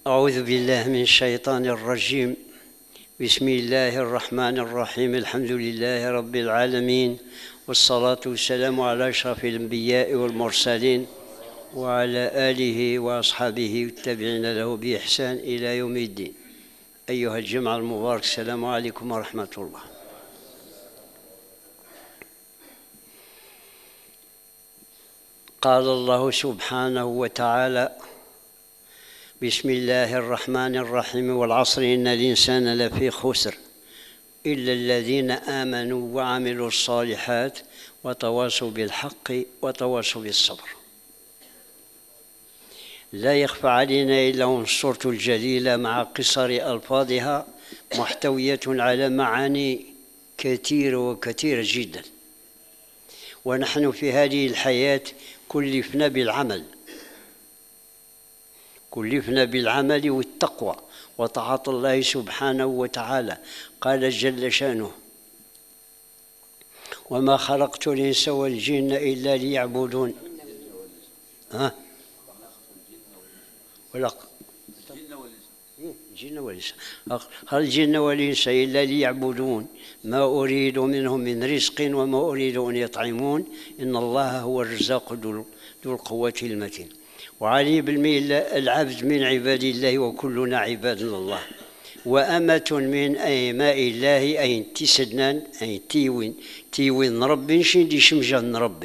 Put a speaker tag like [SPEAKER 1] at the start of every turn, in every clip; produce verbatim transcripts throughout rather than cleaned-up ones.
[SPEAKER 1] أعوذ بالله من الشيطان الرجيم. بسم الله الرحمن الرحيم. الحمد لله رب العالمين، والصلاة والسلام على أشرف الأنبياء والمرسلين وعلى آله وأصحابه والتابعين له بإحسان إلى يوم الدين. أيها الجمع المبارك، السلام عليكم ورحمة الله. قال الله سبحانه وتعالى: بسم الله الرحمن الرحيم، والعصر إن الإنسان لفي خسر إلا الذين آمنوا وعملوا الصالحات وتواصوا بالحق وتواصوا بالصبر. لا يخفى علينا إلا أن السورة الجليلة مع قصر ألفاظها محتوية على معاني كثيرة وكثيرة جدا، ونحن في هذه الحياة كلفنا بالعمل كلفنا بالعمل والتقوى وطاعة الله سبحانه وتعالى. قال جل شأنه: وما خلقت الإنس والجن إلا ليعبدون. ها ولا الجن والإنس الجن والإنس إلا ليعبدون ما أريد منهم من رزق وما أريد أن يطعمون إن الله هو الرزاق ذو القوة المتين. وعلي بالميل العبد من عباد الله وكلنا عباد الله، وأمة من أيماء الله أين تسدنان أين تيوين تيوين ربي شندي شمجان ربي.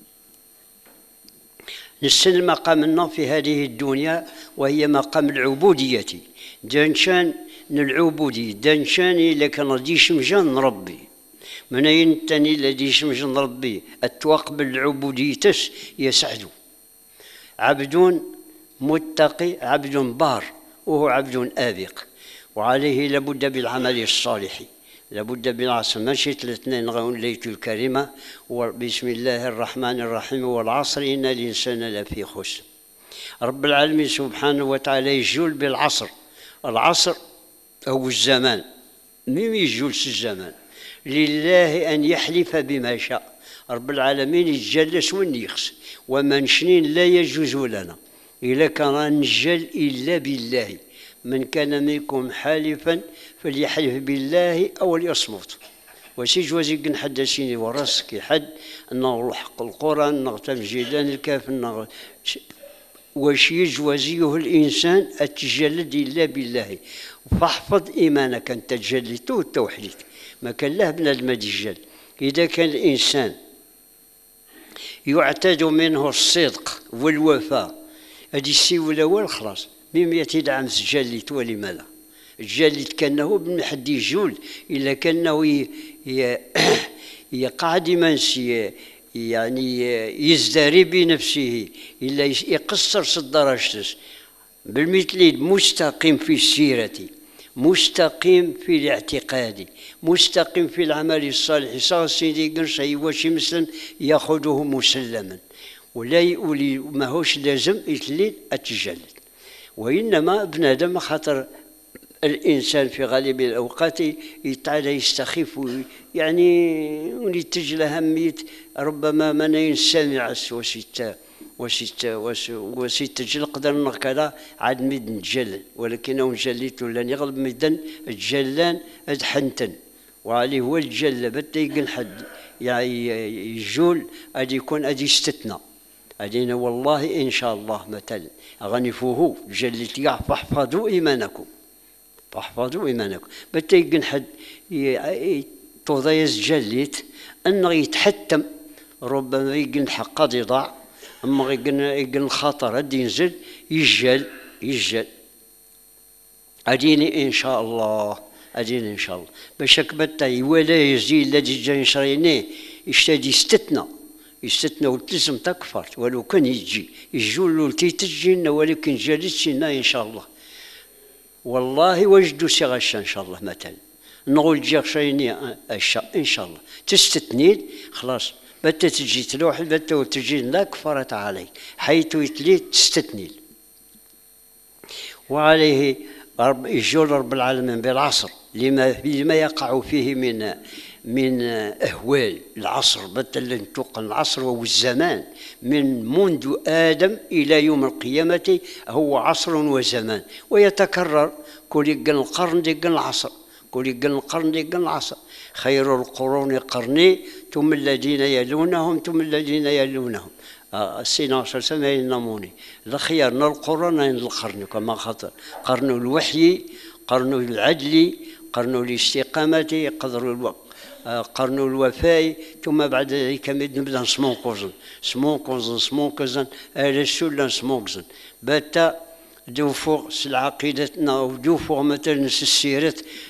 [SPEAKER 1] نسل مقامنا في هذه الدنيا وهي مقام العبودية. دانشان العبودية دانشان إلا كان دي شمجان ربي من أين تاني الذي شمجان ربي التوقبل العبودية يسعدو. عبد متقي، عبد بار، وهو عبد آبق، وعليه لابد بالعمل الصالح، لابد بالعصر. ماشي الاثنين غون ليت الكريمة. بسم الله الرحمن الرحيم، والعصر إن الإنسان لفي خسر. رب العالمين سبحانه وتعالى يجول بالعصر. العصر هو الزمان، مين يجولس الزمان؟ لله أن يحلف بما شاء. رب العالمين يتجلس ونيخس، ومن شنين لا يجوز لنا إلا كان نجل إلا بالله. من كان منكم حالفا فليحلف بالله أو ليصمت. وشي جوازي نحدثيني وراسك حد نروح القرآن نغتم جيلان الكاف نغ... وش يجوزيه الإنسان التجلد إلا بالله. فاحفظ إيمانك أن تجلدته التوحيد، ما كان له بنادم يتجل. إذا كان الإنسان يعتاد منه الصدق والوفاء هذه السيولة والخلاص ميم يدعم تجليت. ولماذا؟ تجليت كأنه بن حد يجول إلا كأنه يقعد منسي يعني يزدري بنفسه إلا يقصر صدراشتس بالمثل مستقيم في السيرة، مستقيم في الاعتقاد، مستقيم في العمل الصالح. صار سيدي قنشي وشي مسلم ياخذه مسلما، ولا يقولي ماهوش لازم يتلين التجلد. وإنما بنادم خاطر الإنسان في غالب الأوقات يتعالى يستخف يعني ونتج أهمية ربما من سامع وسيتا وسيتا وسيتا نقدر كذا عاد ميد نتجلل، ولكن هو نجليت ولا يغلب ميدان الجلان أدحنتن. وعليه هو الجل بدا يقل حد يعني يجول أدي يكون أدي استثناء أدينا والله إن شاء الله مثلا أغنفوه جلت يع فاحفظوا إيمانكم فاحفظوا إيمانكم. بدا يقل حد توضيز جليت أنه يتحتم ربما يقل حق قد يضاع، أما يقل الخطر أدي ينزل يجل يجل أديني إن شاء الله أديني إن شاء الله باش كبتا ولا يزي الذي جا يشرينيه يشتدي يستثنى يستثنى وتلزم تكفرت ولو كان يجي يجول له تيتجينا ولكن جالسنا إن شاء الله. والله وجدوا سغشا إن شاء الله مثلا نقول جا شرينيه إن شاء الله تستثنيد خلاص بتا تجي تروح بتا وتجي لا كفرت عليك حيث يتلي تستثني. وعليه رب يجول رب العالمين بالعصر لما لما يقع فيه من من أهوال العصر بدل نتوقع العصر والزمان من منذ آدم إلى يوم القيامة هو عصر وزمان ويتكرر كل يقل القرن يقل العصر كل يقل القرن يقل العصر خير القرون قرني ثم الذين يلونهم ثم الذين يلونهم السيدنا صلى الله عليه وسلم ينموني الخيار القرون القرن كما خاطر قرن الوحي قرن العدل قرن الاستقامة قدر الوقت قرن الوفاء ثم بعد ذلك نبدا نسمونكوزن سمونكوزن سمونكوزن على السلة سمونكوزن باتا دوفوق عقيدتنا ودوفوق مثلا السيرة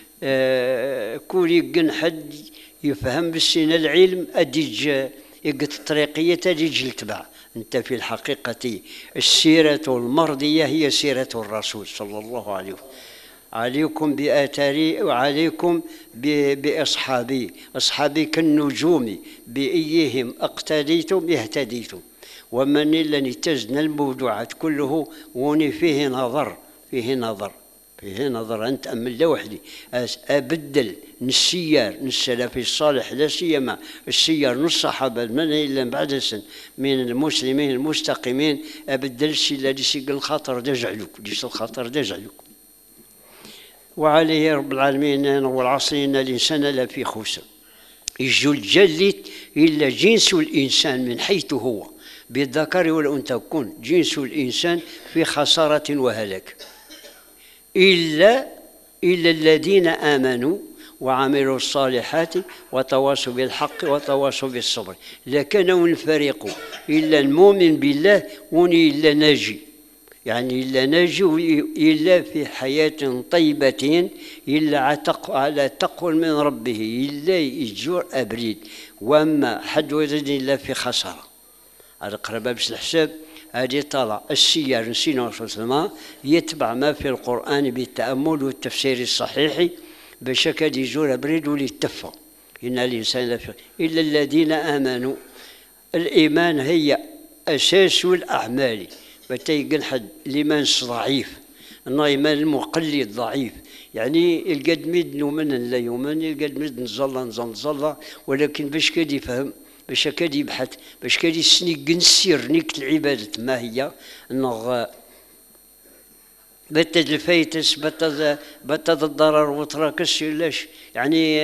[SPEAKER 1] آه كل يقن حد يفهم بالسنة العلم أديج يقت الطريقية تديج التبع أنت في الحقيقة السيرة المرضية هي سيرة الرسول صلى الله عليه وسلم عليكم بآثاري وعليكم بأصحابي أصحابي كالنجوم بأيهم اقتديتم اهتديتم ومن لن تزن الموضوعات كله وني فيه نظر فيه نظر فيه نظر أنت أمن لوحدي أبدل نسيار نسلف الصالح لا سيما السيار نص الصحابة من إلا بعد سن من المسلمين المستقيمين أبدل الشيء الذي سيق الخطر دجعلك ليس الخطر دجعلك وعليه رب العالمين والعصر إن الإنسان لفي خسر يجو الجلد إلا جنس الإنسان من حيث هو بالذكر والأنثى كن جنس الإنسان في خسارة وهلاك إلا إلا الذين آمنوا وعملوا الصالحات وتواصوا بالحق وتواصوا بالصبر لكانوا الفريق إلا المؤمن بالله وني إلا ناجي يعني إلا نجو إلا في حياة طيبة إلا على تقوى من ربه إلا يجور أبريد وأما حد وزن إلا في خسارة على قرابة بس الحساب هذه طالع السيار نسينا صلى الله عليه وسلم يتبع ما في القرآن بالتأمل والتفسير الصحيح بشكل يجور أبريد وليتفى إن الإنسان لفي إلا الذين آمنوا الإيمان هي أساس الأعمال بتيقن حد الإيمان ضعيف الإيمان المقلد ضعيف يعني القد ميد نؤمن لا يؤمن القد ميد نزلا نزل نزلا ولكن باش كاد يفهم باش كاد يبحث باش كاد يسني نسير نيك العبادة ما هي انه بتد الفايتس بتد بتد الضرر وتراكش لاش يعني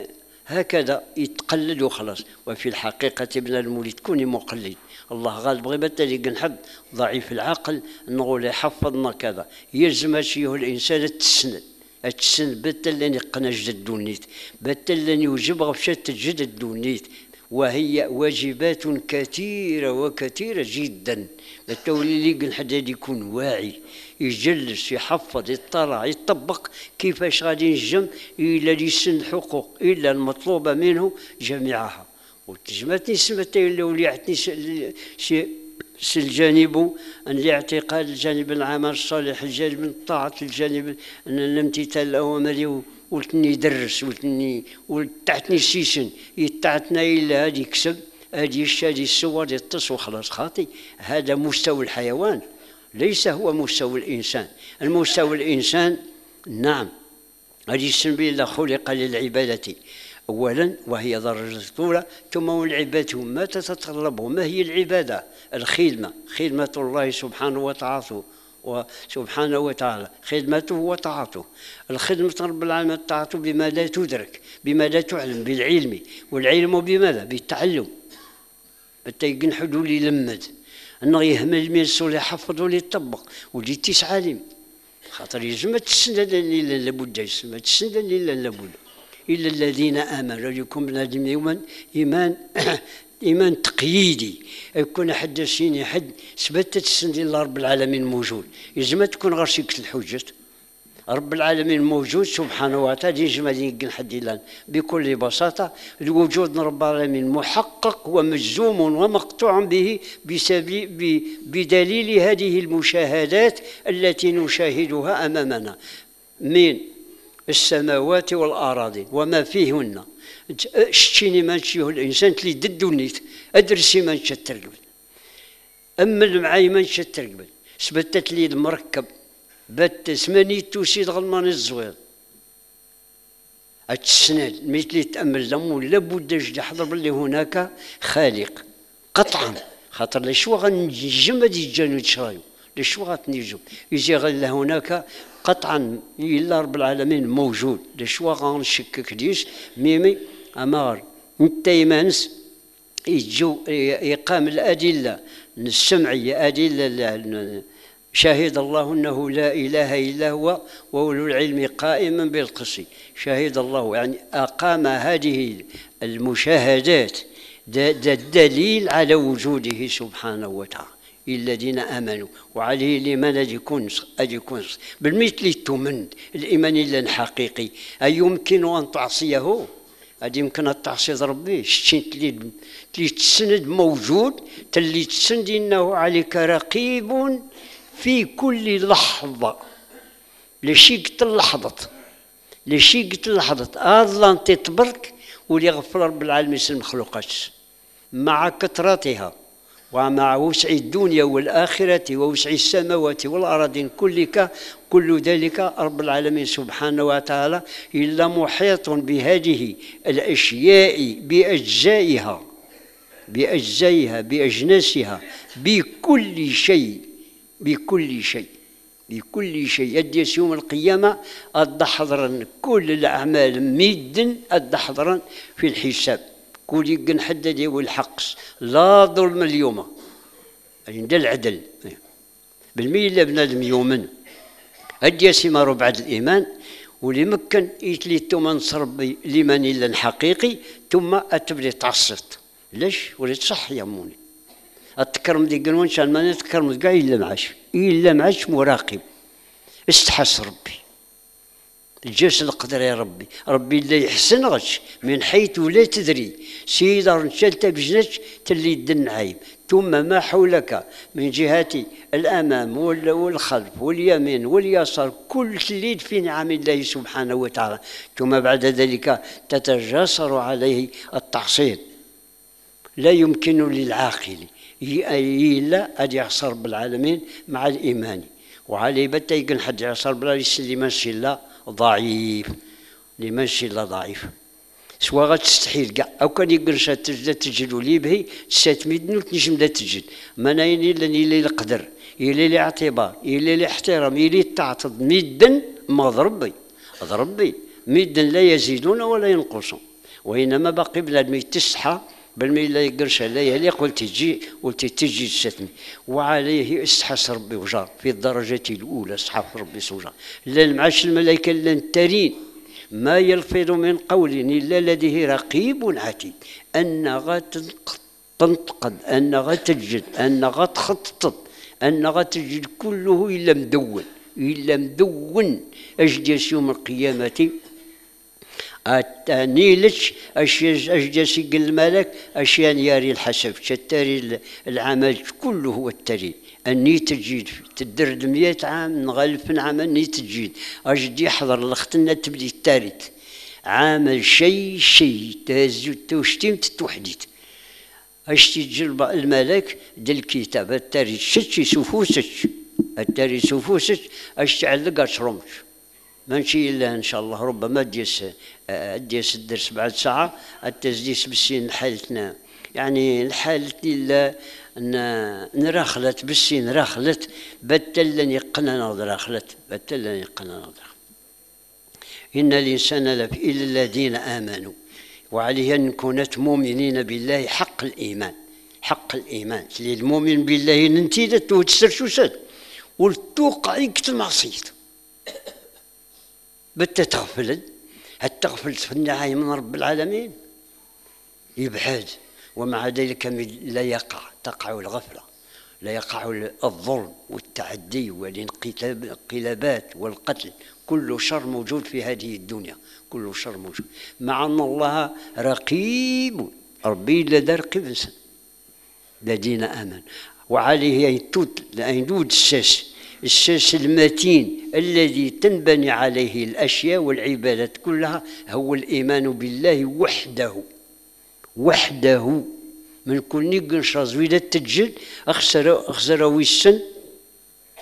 [SPEAKER 1] هكذا يتقلد وخلاص وفي الحقيقة ابن المولد كوني مقلد الله غالب بغي بالتالي نحب ضعيف العقل نقول يحفظنا كذا يلزم هو الانسان تسند تسند بالتالي قنا جد دونيت بالتالي يوجب غفشات جد دونيت وهي واجبات كثيرة وكثيرة جدا بالتالي اللي حد يكون واعي يجلس يحفظ يطلع يطبق كيفاش غادي ينجم إلا لسن حقوق إلا المطلوبة منه جميعها وتجمعتني سمتي اللي وليعتني شيء الجانب الاعتقاد الجانب العمل الصالح الجانب الطاعة الجانب الامتثال الأوامر ولتني درس ولتني ولتعتني سيسن يتعتنا إلا هذه يكسب هذه الشادي السوار يتص وخلاص خاطي هذا مستوى الحيوان ليس هو مستوى الإنسان المستوى الإنسان نعم هذه السنبيل الله خلق للعبادة أولا وهي درجة الأولى ثم العبادة ما تتطلبه ما هي العبادة الخدمة خدمة الله سبحانه وتعالى وسبحانه وتعالى خدمته وطاعته الخدمة رب العالمين طاعته بما لا تدرك بما لا تعلم بالعلم والعلم بماذا بالتعلم بالتيقن حدول يلمد أنه يهمل من السول يحفظ ويطبق ولي تسعالم خاطر يجمع تسند إلا لابد يسمى تسند إلا لابد إلا الذين آمنوا لكم بنادم يوما إيمان إيمان تقييدي يكون حد سيني حد ثبتت السند إلا رب العالمين موجود يجمع تكون غير شكل الحجة رب العالمين موجود سبحانه وتعالى يجمع يقن حد الآن بكل بساطة الوجود رب العالمين محقق ومجزوم ومقطوع به بسبب بدليل هذه المشاهدات التي نشاهدها أمامنا من السماوات والأراضي وما فيهن شتيني ما نشيه الإنسان تلي ضد نيت أدرسي ما نشتر قبل أما المعاي ما نشتر قبل سبتت لي المركب بات ثمانية توسيد غلمان الزوير السند مثل تأمل لهم لابد يحضر باللي هناك خالق قطعا، خاطر لشوا غنجم هادي الجانب تشرايو لشوا غتنجم يجي غير هناك قطعا الا رب العالمين موجود لشوا غنشكك ديش ميمي امار انت يمانس يجو يقام الادله السمعيه ادله شهد الله انه لا اله الا هو واولو العلم قائما بالقسط. شهد الله يعني اقام هذه المشاهدات الدليل على وجوده سبحانه وتعالى الذين امنوا وعليه لمن اجي كونس اجي كونس بالمثل تمن الايمان الا حقيقي اي يمكن ان تعصيه هذه يمكن ان تعصي ربي شتي تلي تسند موجود تلي تسند انه عليك رقيب في كل لحظه لشي قلت لحظه لشي قلت لحظه اظلا تتبرك ولي غفر رب العالمين المخلوقات مع كثرتها ومع وسع الدنيا والآخرة ووسع السماوات والأراضين كلك كل ذلك رب العالمين سبحانه وتعالى إلا محيط بهذه الأشياء بأجزائها بأجزائها بأجناسها بكل شيء بكل شيء بكل شيء أدي يوم القيامة أدحضرا كل الأعمال ميدا أدحضرا في الحساب كل يقن حدد والحقس لا ظلم اليوم عند العدل بالمية بنادم يومن أدي سمار بعد الإيمان ولمكن يتلي ثم نصر ربي لمن إلا حقيقي ثم أتبلي تعصت ليش وليت صح يا موني التكرم دي قنون شان ما نتكرم كاع إلا معاش إلا معاش مراقب استحس ربي الجيش القدر يا ربي ربي اللي يحسن غش من حيث لا تدري سيدار نشلت بجنش تلي الدن عيب ثم ما حولك من جهة الأمام والخلف واليمين واليسار كل اللي في نعم الله سبحانه وتعالى ثم بعد ذلك تتجاسر عليه التحصيل لا يمكن للعاقل إلا أن يعصر بالعالمين مع الإيمان وعليه بتا يقن حد يعصر بلا يسلي ماشي الله ضعيف لماشي الله ضعيف سواء غتستحيل كاع او كان يقن شات تجد تجد لي به سات ميدن وتنجم لا تجد ما ناين الا لي القدر الى لي اعتبار الى لي احترام الى تعتض ميدن ما ضربي ضربي ميدن لا يزيدون ولا ينقصون وانما باقي بلاد ما يتسحى بالمي لا يقرش عليها اللي قلت تجي قلت تجي تستني وعليه استحس ربي وجار في الدرجة الأولى استحس ربي وجار لا معاش الملائكة لا الترين ما يلفظ من قول إلا لديه رقيب عتيد أن غتنتقد أن غتجد أن غتخطط أن غتجد كله إلا مدون إلا مدون أجدس يوم القيامة التانيلش أجدس يقل الملك أشياء ياري الحسب شتاري العمل كله هو التري أني تجيد تدرد مئة عام نغلف عام أني تجيد أجدي يحضر لختنا تبدي التاريت عامل شيء شيء تهزو توشتيم تتوحديت أشتي تجرب الملك ديال الكتاب التاريت شتي سفوسك التاريت سفوسك أشتي علق أشرمش ماشي إلا إن شاء الله ربما ديس ديس الدرس بعد ساعة التزديس بالسين حالتنا يعني الحالة إلا نراخلت بالسين راخلت بتلن يقنا راخلت بتلن يقنا راخلت إن الإنسان لفي إلا الذين آمنوا وعليه أن نكون مؤمنين بالله حق الإيمان حق الإيمان للمؤمن بالله ننتيدت وتسرشوسات والتوقع يكتل معصيت بتا تغفل حتى غفلت في النعاية من رب العالمين يبعد ومع ذلك لا يقع تقع الغفلة لا يقع الظلم والتعدي والانقلابات والقتل كل شر موجود في هذه الدنيا كل شر موجود مع أن الله رقيب ربي لدى رقيب الذين آمنوا وعليه يدود الساس الساس المتين الذي تنبني عليه الأشياء والعبادات كلها هو الإيمان بالله وحده وحده من كل نقنش زويدة تجل أخسر أخسر ويسن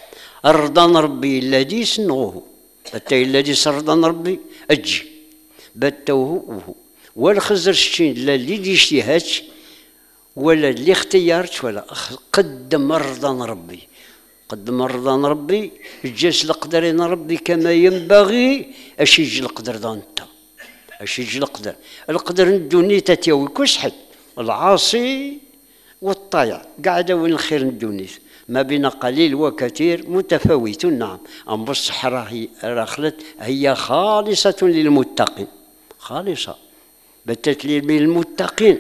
[SPEAKER 1] أرضان ربي الذي سنغوه حتى الذي سرضان ربي أجي بتوه والخزر الشين لا اللي ديشتيهاتش ولا اللي اختيارت ولا قدم رضان ربي قدم رضان ربي جالس القدرين ربي كما ينبغي اش يجي القدر ذا انت اش يجي القدر القدر ندوني تتيوي كلش حد العاصي والطايع قاعدة وين الخير ندوني ما بين قليل وكثير متفاوت نعم أم بصح راهي راخلت هي خالصة للمتقين خالصة بتت للمتقين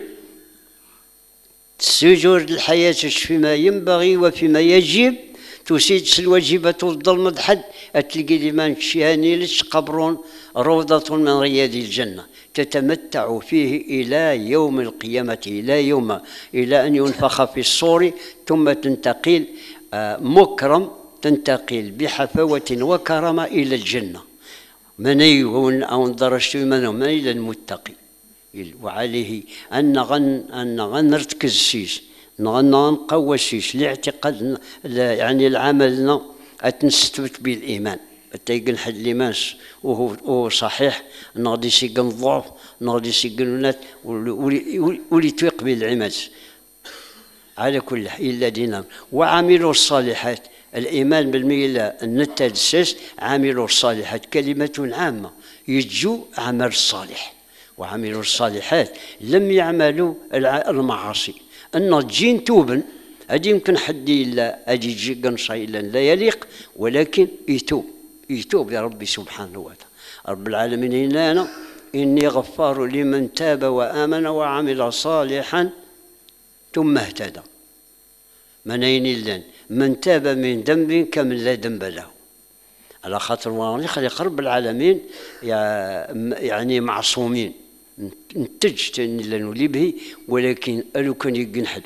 [SPEAKER 1] السجود الحياة فيما ينبغي وفيما يجب تسيد الواجبات والظلم حد تلقي لمن شيهاني لش قبر روضة من رياض الجنة تتمتع فيه إلى يوم القيامة إلى يوم إلى أن ينفخ في الصور ثم تنتقل مكرم تنتقل بحفاوة وكرامة إلى الجنة من يهون أو درجت من إلى المتقي وعليه أن غن أن غن نرتكز سيس نغن نقوى سيس لاعتقاد يعني العملنا أتنستبت بالإيمان تيقن حد الإيمان وهو صحيح نغدي سيقن ضعف نغدي سيقن ونات ولي تويق بالعماد على كل حال إلا دينا وعملوا الصالحات الإيمان بالميلة النتاجسس عاملوا الصالحات كلمة عامة يجو عمل الصالح وعملوا الصالحات لم يعملوا المعاصي أن تجين توبا هذه يمكن حد إلا أجي يجي قنصي إلا لا يليق ولكن يتوب يتوب يا ربي سبحانه وتعالى رب العالمين لنا إني غفار لمن تاب وآمن وعمل صالحا ثم اهتدى منين إلا من تاب من ذنب كمن لا ذنب له على خاطر والله خليق رب العالمين يعني معصومين نتج لا نولي به ولكن ألو كان يقنحد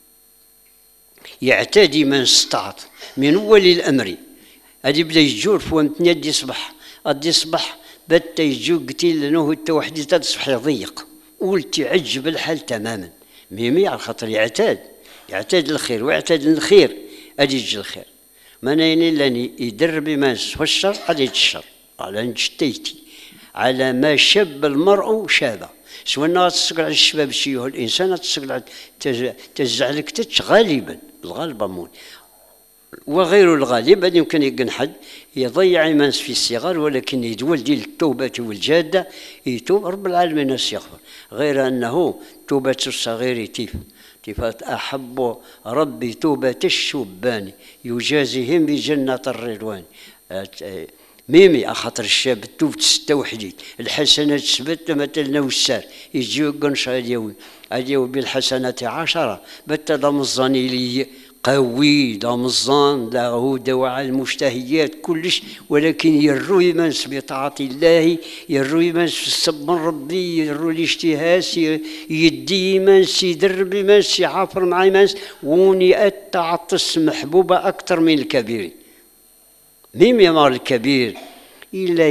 [SPEAKER 1] يعتدي من استطاعت من أول الأمر هذه بدا يجور فوامتني أدي صبح أدي صبح بدا يجو قتيل لأنه التوحدي تصبح يضيق قلت يعجب الحال تماما ميمي على خاطر يعتاد يعتاد الخير ويعتاد الخير أدي يجي الخير منين لاني يدرب ماس والشر غادي الشر على نجتيتي على ما شاب المرء شابه سواء تسقل على الشباب شيء الانسان تسقل تزعلك تتش غالبا الغالب مون وغير الغالب هذا يمكن يكون حد يضيع ماس في الصغار ولكن يدول ديال التوبه والجاده يتوب رب العالمين يغفر غير انه توبه الصغير تيف كيفات أحب ربي توبة الشبان يجازيهم بجنة الرضوان ميمي أخطر الشاب توب تستوحدي الحسنات سبت مثلنا والسار يجيو قنشا ديوي أديو بالحسنات عشرة بتا ضمزاني لي قوي ضمزان لا هو دواء المشتهيات كلش ولكن يرو يمنس بطاعة الله يرو يمنس في السب ربي يرو الاشتهاس يدي يمنس يدرب يمنس يعافر مع يمنس وني التعطس محبوبة أكثر من الكبير ميم يا مال الكبير إلا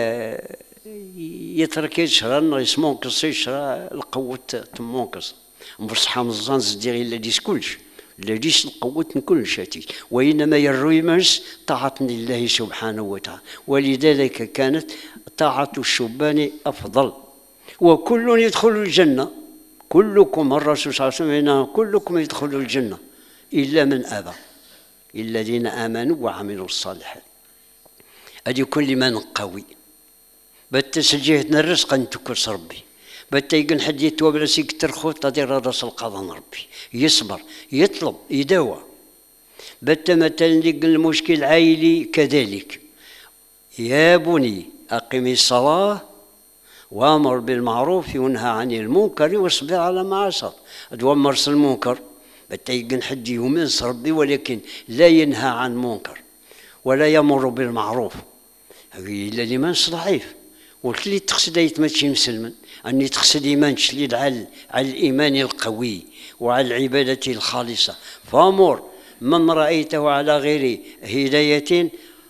[SPEAKER 1] يترك يشرى يسمونكس يشرى القوة تمونكس بصحة مزان زدير إلا ديس كلش لديش القوة كل شيء وإنما يروي مس طاعة لله سبحانه وتعالى ولذلك كانت طاعة الشبان أفضل وكل يدخل الجنة كلكم الرسول صلى الله عليه وسلم كلكم يدخل الجنة إلا من أبى إلا الذين آمنوا وعملوا الصالحات أدي كل من قوي بتسجيهتنا الرزق أن تكس ربي بتا يقول حد يتوب راسي كتر خوت دير راس القضاء ربي يصبر يطلب يداوى بتا مثلا يقول المشكل عائلي كذلك يا بني أقم الصلاة وامر بالمعروف وانهى عن المنكر واصبر على ما عصى تومر المنكر بتا يقول حد يومين ربي ولكن لا ينهى عن منكر ولا يمر بالمعروف إلا لمن ضعيف قلت لي تقصد يتمشي مسلما أني تقصد إيمان شليد على على الإيمان القوي وعلى العبادة الخالصة فأمر من رأيته على غير هداية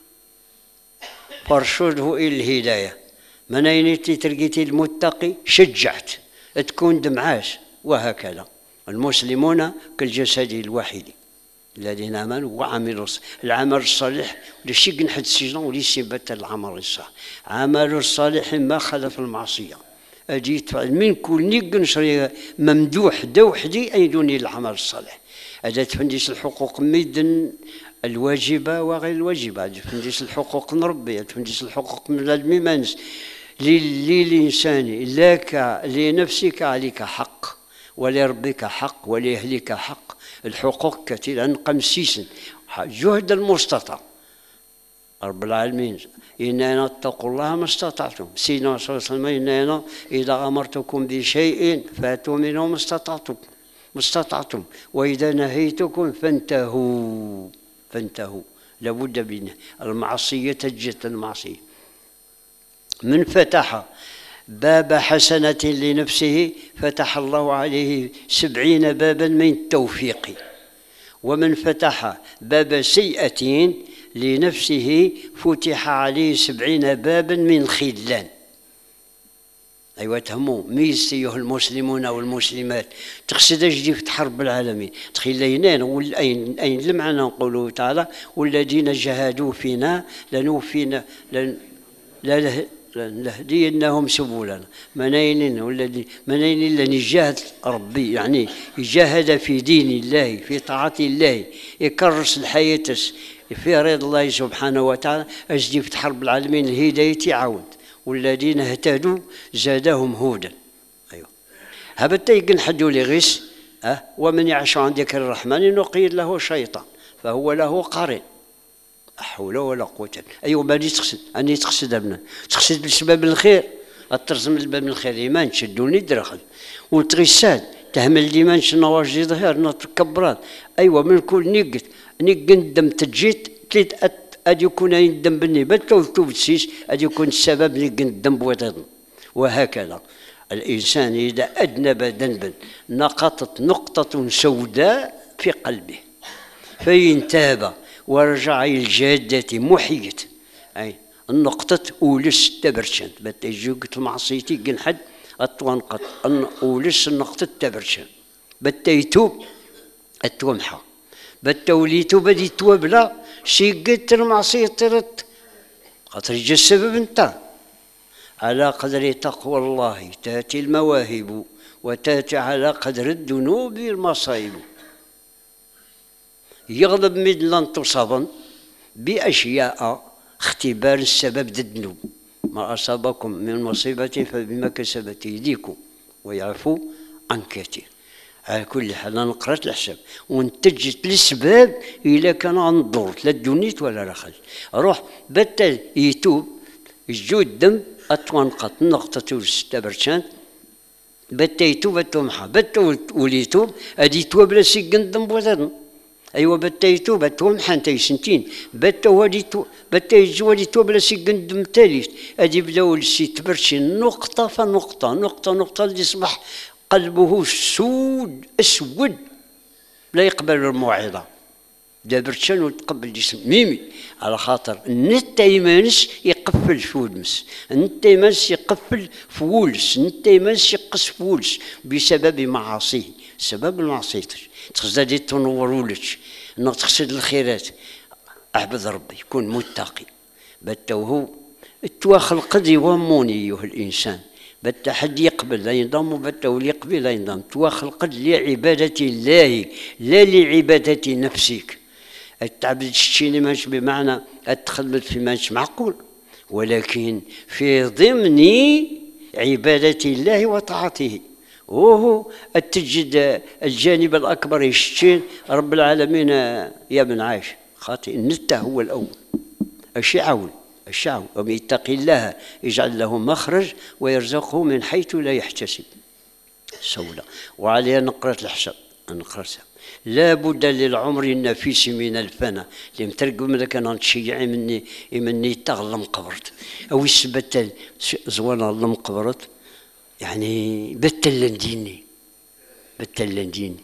[SPEAKER 1] فارشده إلى الهداية من أين تلقيتي المتقي شجعت تكون دمعاش وهكذا المسلمون كالجسد الواحد الذين آمنوا وعملوا العمل الصالح لشي قنحد السجن وليس يبت العمل الصالح. عمل الصالح ما خلف المعصية أجيت من كل نيق ممدوح دوحدي أي دوني العمل الصالح. هذا تفنديس الحقوق ميدن الواجبة وغير الواجبة، تفنديس الحقوق نربي، تفنديس الحقوق من الميمانس للإنسان لك لنفسك عليك حق ولربك حق ولأهلك حق. الحقوق كثيرة نقمسيسن جهد المستطاع. رب العالمين إننا اتقوا الله ما استطعتم. سيدنا صلى الله عليه وسلم إننا إذا أمرتكم بشيء فأتوا منه ما استطعتم ما استطعتم وإذا نهيتكم فانتهوا فانتهوا. لابد من المعصية تجد المعصية. من فتح باب حسنة لنفسه فتح الله عليه سبعين بابا من التوفيق، ومن فتح باب سيئة لنفسه فتح عليه سبعين بابا من الخذلان. أيوة تهموا ميز أيها المسلمون والمسلمات تقصد أجدي في حرب العالمين تخيلينين أين أين المعنى نقوله تعالى والذين جاهدوا فينا لنوفينا لن لا لنهدينهم سبلنا. منين والذي منين اللي جاهد ربي يعني يجاهد في دين الله في طاعة الله يكرس الحياة في رضا الله سبحانه وتعالى أجدي في حرب العالمين الهداية عاود والذين اهتدوا زادهم هودا. أيوه هبتا يقن حدو لي غيس أه ومن يعش عن ذكر الرحمن نقيد له شيطان فهو له قرين. لا حول ولا قوة. أيوه ماني تقصد أني تقصد ابنا تقصد السبب الخير الترسم الباب الخير إيمان شدوني درخل وتغساد تهمل ديمان شنواجي ظهر نتكبرات. أيوه من كل نقت نقن دم تجيت تلت أدي يكون يندم بني بتو توبسيس أدي يكون السبب نقن الدم بوتضن. وهكذا الإنسان إذا أذنب ذنبا نقطت نقطة سوداء في قلبه فإن تاب ورجع إلى الجادة محيت أي النقطة أولس تبرشن بتجوك المعصيتي قن حد أتوانقط أولس النقطة تبرشن بتيتوب التومحة بتوليتو بدي توبلا شي قلت المعصية طرت خاطر يجي السبب انت. على قدر تقوى الله تأتي المواهب وتأتي على قدر الذنوب المصائب. يغلب مدلا تصابا بأشياء اختبار السبب ضد الذنوب. ما أصابكم من مصيبة فبما كسبت أيديكم ويعفو عن كثير. على كل حال أنا قرأت الحساب وانتجت الأسباب إلا كان نضر لا دونيت ولا رخل روح بتا يتوب الجود دم أتوانقط نقطة ستة برشان بتا يتوب أتومحا بتا وليتوب أدي توب لا سيقن دم بوذن. أيوة بتا يتوب أتومحا انتي سنتين بتا ولي بتا يجو ولي توب لا سيقن دم تاليت أدي بداو لسي تبرشين نقطة فنقطة نقطة نقطة اللي يصبح قلبه سود اسود لا يقبل الموعظه دابرتشان وتقبل جسم ميمي على خاطر نتا يمانس يقفل فولمس نتا يمانس يقفل فولس نتا يمانس يقص فولس بسبب معاصيه سبب المعصيه تخزدي تنورولش انك تقصد الخيرات اعبد ربي يكون متقي بتوهو التواخل قد يوموني ايها الانسان بتا حد يقبل لا ينضم وبتا ولي يقبل لا ينضم تواخل لعبادة الله لا لعبادة نفسك. التعبد الشيني ماش بمعنى التخلد في ماش معقول ولكن في ضمن عبادة الله وطاعته وهو تجد الجانب الأكبر يشتين رب العالمين يا من عاش خاطئ النتا هو الأول أشي عون الشعب ومن يتق الله يجعل له مخرج ويرزقه من حيث لا يحتسب سولة. وعليها نقرأ الحساب نقرأها لا بد للعمر النفيس من الفنا اللي مترقم لك انا نتشيع مني مني تغلم قبرت او يثبت زوانا لم قبرت يعني بتلنديني بتلنديني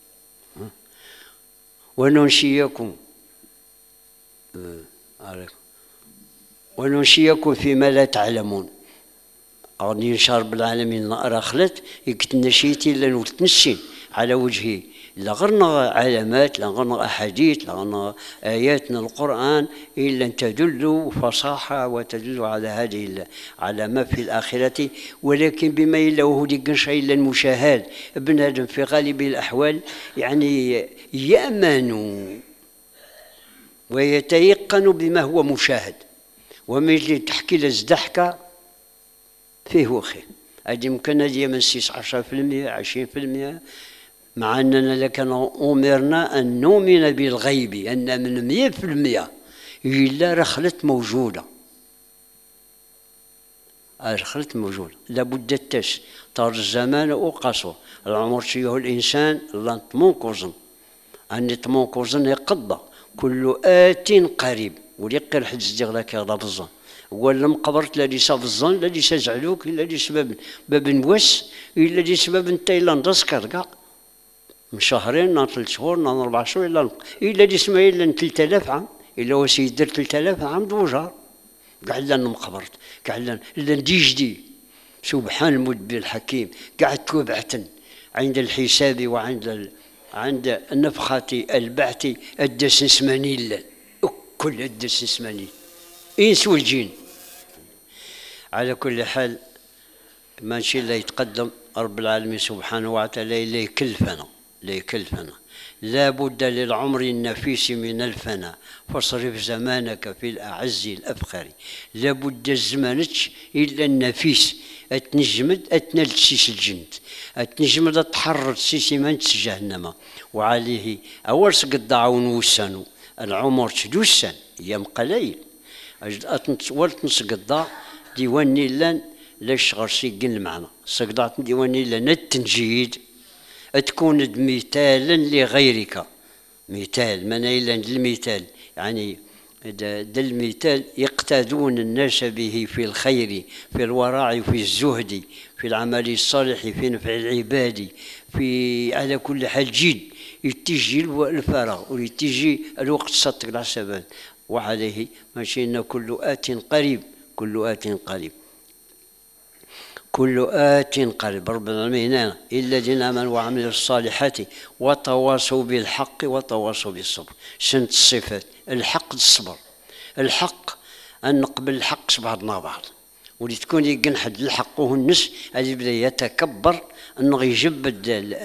[SPEAKER 1] وننشيكم عليكم وننشيكم فيما لا تعلمون. أغني نشار بالعالمين نقرا خلت يكتنشيتي لأنه تنشين على وجهي لا غرنا علامات، لا غرنا أحاديث، لا غرنا آيات من القرآن إلا أن تدل فصاحة وتدل على هذه على ما في الآخرة. ولكن بما إلا وهو ديك شيء إلا المشاهد، ابن آدم في غالب الأحوال يعني يأمن ويتيقن بما هو مشاهد، وملي تحكي لزدحكة فيه وخير. هذه يمكن هذه من سيس عشرة في المية عشرين في المية، مع أننا لكن أمرنا أن نؤمن بالغيب، أن من مية في المية إلا رخلت موجودة، رخلت موجودة لابد التس طار الزمان وقصر العمر شيه الإنسان الله تمونكوزن أني تمونكوزن يقضى كل آت قريب. وليقر حد زديغ يا رابزن ولا مقبرت لا ليس بالظن لا ليس زعلوك إلا ليس باب باب نوس إلا ليس باب تايلاند اسكر كاع من شهرين نا ثلاث شهور نا أربع شهور إلا إلا ليس ما إلا ثلاثة آلاف عام إلا هو سيدير ثلاثة آلاف عام دوجار كاع إلا مقبرت كاع إلا إلا ندي جدي سبحان المدبر الحكيم كاع توبعة عند الحساب وعند ال... عند نفخة البعث الدس سمانيل كل الدس سمانيل إنس والجين. على كل حال ماشي لا يتقدم رب العالمين سبحانه وتعالى لا يكلفنا لا يكلفنا لا بد للعمر النفيس من الفنا فاصرف زمانك في الأعز الأفخر. لا بد الزمانتش إلا النفيس أتنجمد أتنال سيس الجند أتنجمد أتحرر سيس من جهنم. وعليه أول سقد دعون وسانو العمر تدوسان أيام قليل ولت نسقط ديواني لان لاش غرسيقن المعنى سقطات ديواني لان التنجيد تكون مثالا لغيرك مثال من إلا المثال يعني دا المثال يقتدون الناس به في الخير في الورع في الزهد في العمل الصالح في نفع العباد في على كل حال جد يتجي الفراغ ويتجي الوقت صدق العسبان. وعليه ماشي إن كل آت قريب كل آت قريب كل آت قريب. رب العالمين إلا الذين آمنوا وعملوا الصالحات وتواصوا بالحق وتواصوا بالصبر. سنت الصفات الحق الصبر الحق أن نقبل الحق بعضنا بعض ولي تكون يقن حد الحق وهو النس اللي بدا يتكبر أنه يجبد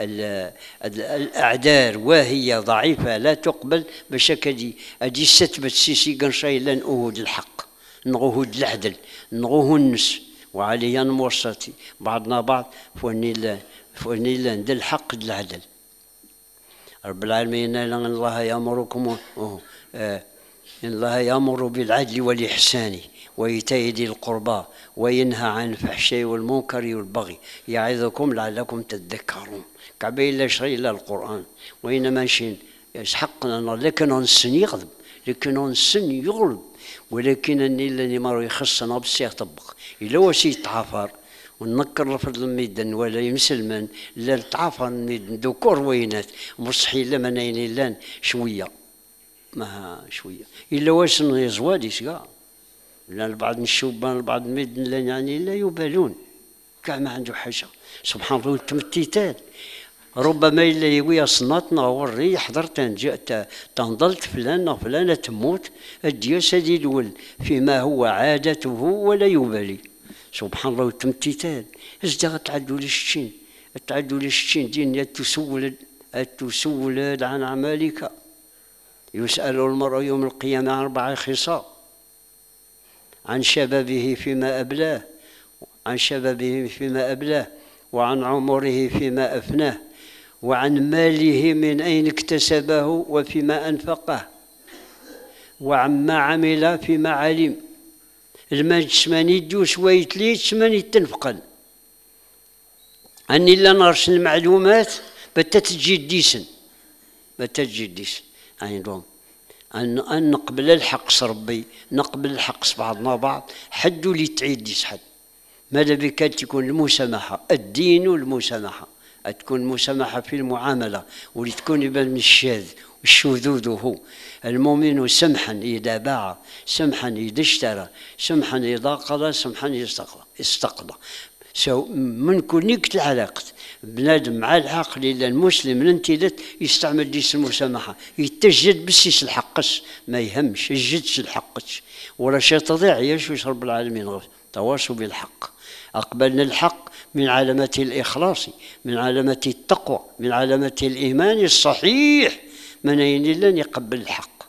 [SPEAKER 1] الأعذار وهي ضعيفة لا تقبل باش كدي أدي ستبت سيسي قنشاي لن أهود الحق نغوهود العدل نغوه النس. وعليا نموصاتي بعضنا بعض فوني لا فوني لا ندير الحق العدل. رب العالمين إن الله يأمركم آه إن الله يأمر بالعدل والإحسان وإيتاء ذي القربى وينهى عن الفحشاء والمنكر والبغي يعظكم لعلكم تذكرون. كعبين لا شيء إلا القرآن وإنما شين يسحقنا لكن نسن يغلب لكن نسن يغلب ولكن أني اللي ما يخصنا بس يطبق إلا وسي تعافر ونكر في الميدان ولا يمسلمن لا تعافر ذكور وينات مصحي لما نين لان شوية ما شوية إلا واش يزواديش كاع لأن بعض الشبان بعض الميدان لا يعني لا يبالون كاع ما عنده حاجة سبحان الله التمتيتات. ربما إلا يقوي صناتنا وري حضرت جاءت تنضلت فلانة فلانة تموت الدياس هذه الول فيما هو عادته ولا يبالي سبحان الله التمتيتات. ازدغ تعدوا للشين تعدوا للشين دين تسول تسول عن أعمالك يسأل المرء يوم القيامة عن أربع خصال عن شبابه فيما أبلاه عن شبابه فيما أبلاه وعن عمره فيما أفناه وعن ماله من أين اكتسبه وفيما أنفقه وعما عمل فيما علم. المال تسماني دو شوية ليت تسماني تنفقل أني لا نرش المعلومات بتتجي ديسن بتتجي ديسن عندهم أن نقبل الحق ربي نقبل الحق بعضنا بعض حدوا لي تعيد ديس حد ماذا بك تكون المسامحة الدين والمسامحة تكون المسامحة في المعاملة ولي تكون يبان من الشاذ والشذوذ هو المؤمن سمحا إذا باع سمحا إذا اشترى سمحا إذا قضى سمحا إذا استقضى سو من كونيكت العلاقة بنادم مع العقل إلا المسلم الانتدت يستعمل ديس المسامحة، يتجد بسيس الحقش ما يهمش، يجدش الحقش ولا شيء تضيع يشوش رب العالمين. تواصوا بالحق، أقبلنا الحق من علامات الإخلاص، من علامات التقوى، من علامات الإيمان الصحيح. من أين لن يقبل الحق؟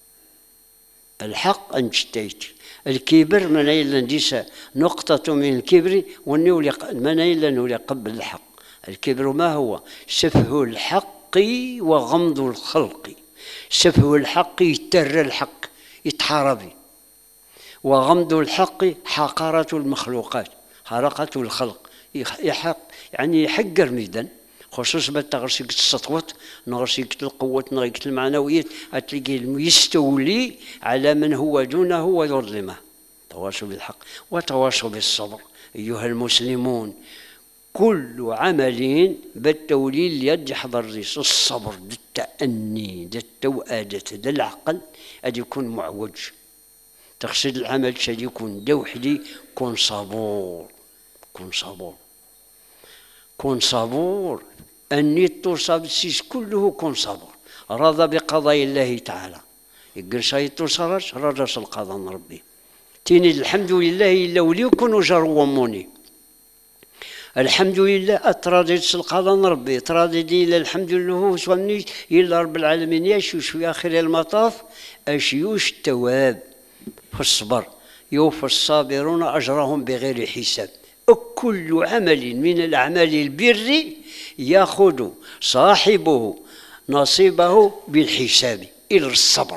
[SPEAKER 1] الحق أن تشتيت الكبر من أين لن ديس نقطة من الكبر والنولي من أين لن يقبل الحق. الكبر ما هو؟ سفه الحق وغمض الخلق. سفه الحق يتر الحق يتحارب، وغمض الحق حقارة المخلوقات، حرقة الخلق يحق يعني يحقر ميدان خصوص بتغرسيك السطوات نغرسيك القوة نغرسيك المعنويات هتلاقي يستولي على من هو دونه ويظلمه. تواصوا بالحق وتواصوا بالصبر أيها المسلمون. كل عمل بالتولي اليد يحضر الريس الصبر دا التأني دا التوأدة دا العقل أدي يكون معوج. تقصد العمل شاد يكون دوحدي كون صبور، كون صبور، كون صبور. أني توصل السيس كله كون صبور، رضى بقضاء الله تعالى. يقول شاي توصلش رضى القضاء من ربي. تيني الحمد لله إلا ولي يكونوا جروا وموني. الحمد لله أتراضيت القضاء من ربي، تراضيت إلا الحمد لله هو سواني إلا رب العالمين يشوش في آخر المطاف أشيوش التواب في الصبر. يوفى الصابرون أجرهم بغير حساب. كل عمل من الأعمال البر يأخذ صاحبه نصيبه بالحساب إلى الصبر.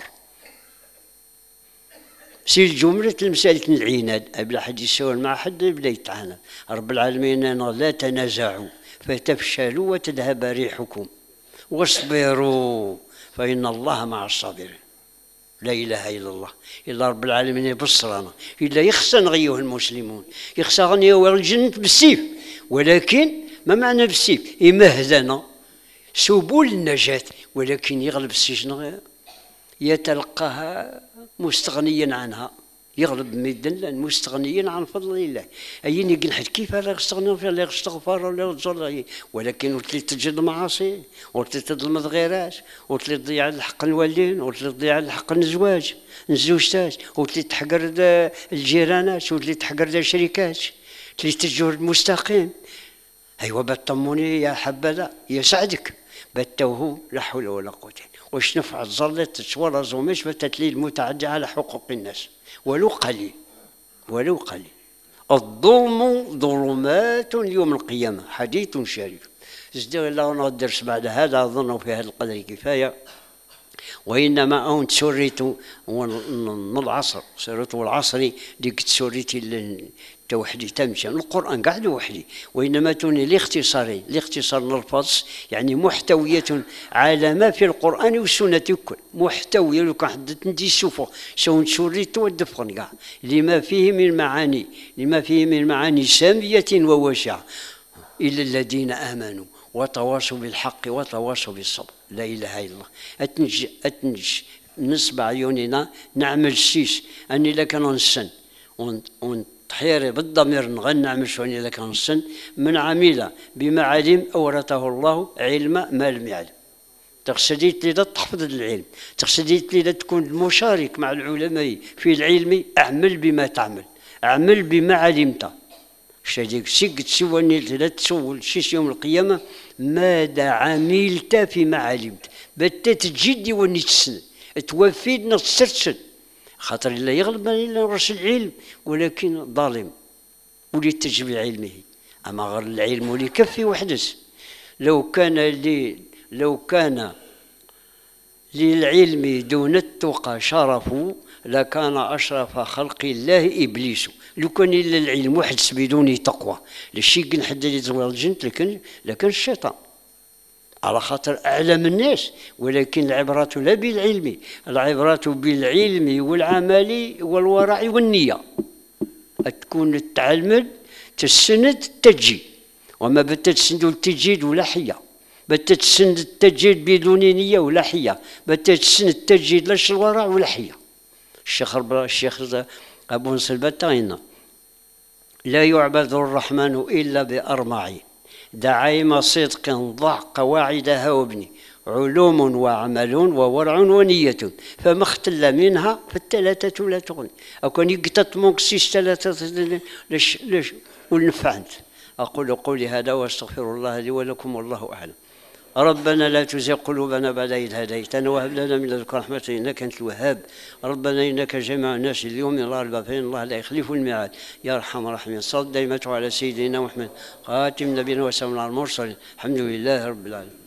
[SPEAKER 1] سير جملة المسألة العناد قبل حد يسول مع حد بدا يتعاند. رب العالمين لا تنازعوا فتفشلوا وتذهب ريحكم واصبروا فإن الله مع الصابرين. لا إله إلا الله إلا رب العالمين يبصرنا. إلا يخصى أيها المسلمون، يخصى غنيو الجنة بالسيف، ولكن ما معنى بالسيف؟ يمهدنا سبل النجاة، ولكن يغلب السجن يتلقاها مستغنيا عنها، يغلب ميدان مستغنيا عن فضل الله. أين يقول حد كيف لا يستغنى لا يستغفر ولا يرجع، ولكن وتلي تجد المعاصي وتلي تظلم الغيرات وتلي تضيع الحق الوالدين وتلي تضيع الحق الزواج الزوجتات وتلي تحقر الجيرانات وتلي تحقر الشركات تلي تجور المستقيم. أيوا بطموني يا حبذا يسعدك بتوه لا حول ولا قوة. واش نفع ظلت تشوار زوميش بتتلي المتعدي على حقوق الناس ولو قليل، ولو قليل. الظلم ظلمات يوم القيامة، حديث شريف. ازدغ الله الدرس بعد هذا أظن في هذا القدر كفاية. وإنما أنت سريت من العصر سريت العصر ديك تسريتي توحدي تمشي القرآن قاعد وحدي. وإنما توني الاختصاري الاختصار نلفظ يعني محتوية على ما في القرآن والسنة الكل، محتوية لو كان حد ندي السفر سو نسريت ودفقن كاع لما فيه من معاني لما فيه من معاني سامية وواسعة. إلا الذين آمنوا وتواصوا بالحق وتواصوا بالصبر. لا إله إلا الله. أتنج أتنج نصب عيوننا نعمل سيس أني لك ننسن ونتحيري بالضمير نغنى نعمل شوني لك ننسن. من عمل بما علم أورثه الله علم ما لم يعلم. تقصديت لي تحفظ العلم، تقصديت لي تكون مشارك مع العلماء في العلم. أعمل بما تعمل، أعمل بما علمت. شاديك سيك تسواني لا تسول شي يوم القيامة ماذا عملت فيما علمت. بتات تجدي وني تسن توفيدنا تسرسل خاطر لا يغلب الا رأس العلم، ولكن ظالم ولي تجب علمه. اما غير العلم ولي كفي وحدث. لو كان لي لو كان للعلم دون التقى شرف لكان أشرف خلق الله إبليس. لو كان إلا العلم وحدث بدون تقوى لشي كن حد اللي زوال الجنت لكن لكن الشيطان على خاطر أعلم الناس. ولكن العبرة لا بالعلم، العبرة بالعلم والعمل والورع والنية. تكون تعلمد تسند تجي وما بتتسند التجيد ولا حية، بتتسند التجيد بدون نية ولا حية، بتتسند التجيد لاش الورع ولا حية. الشيخ الشيخ أبو نصر البتاينا لا يعبد الرحمن إلا بأربع: دعائم صدق ضع قواعدها وابني، علوم وعمل وورع ونية، فما اختل منها فالثلاثة لا تغني. أو كان يقتط مونكسيس ثلاثة ليش ليش ونفعنت. أقول قولي هذا وأستغفر الله لي ولكم والله أعلم. ربنا لا تزغ قلوبنا بعد إذ هديتنا وهب لنا من لدنك رحمة إنك أنت الوهاب. ربنا إنك جميع الناس اليوم لا ريب فإن الله لا يخلف الميعاد. يا أرحم الراحمين. صل دائمة على سيدنا محمد خاتم نبينا وسلام على المرسلين. الحمد لله رب العالمين.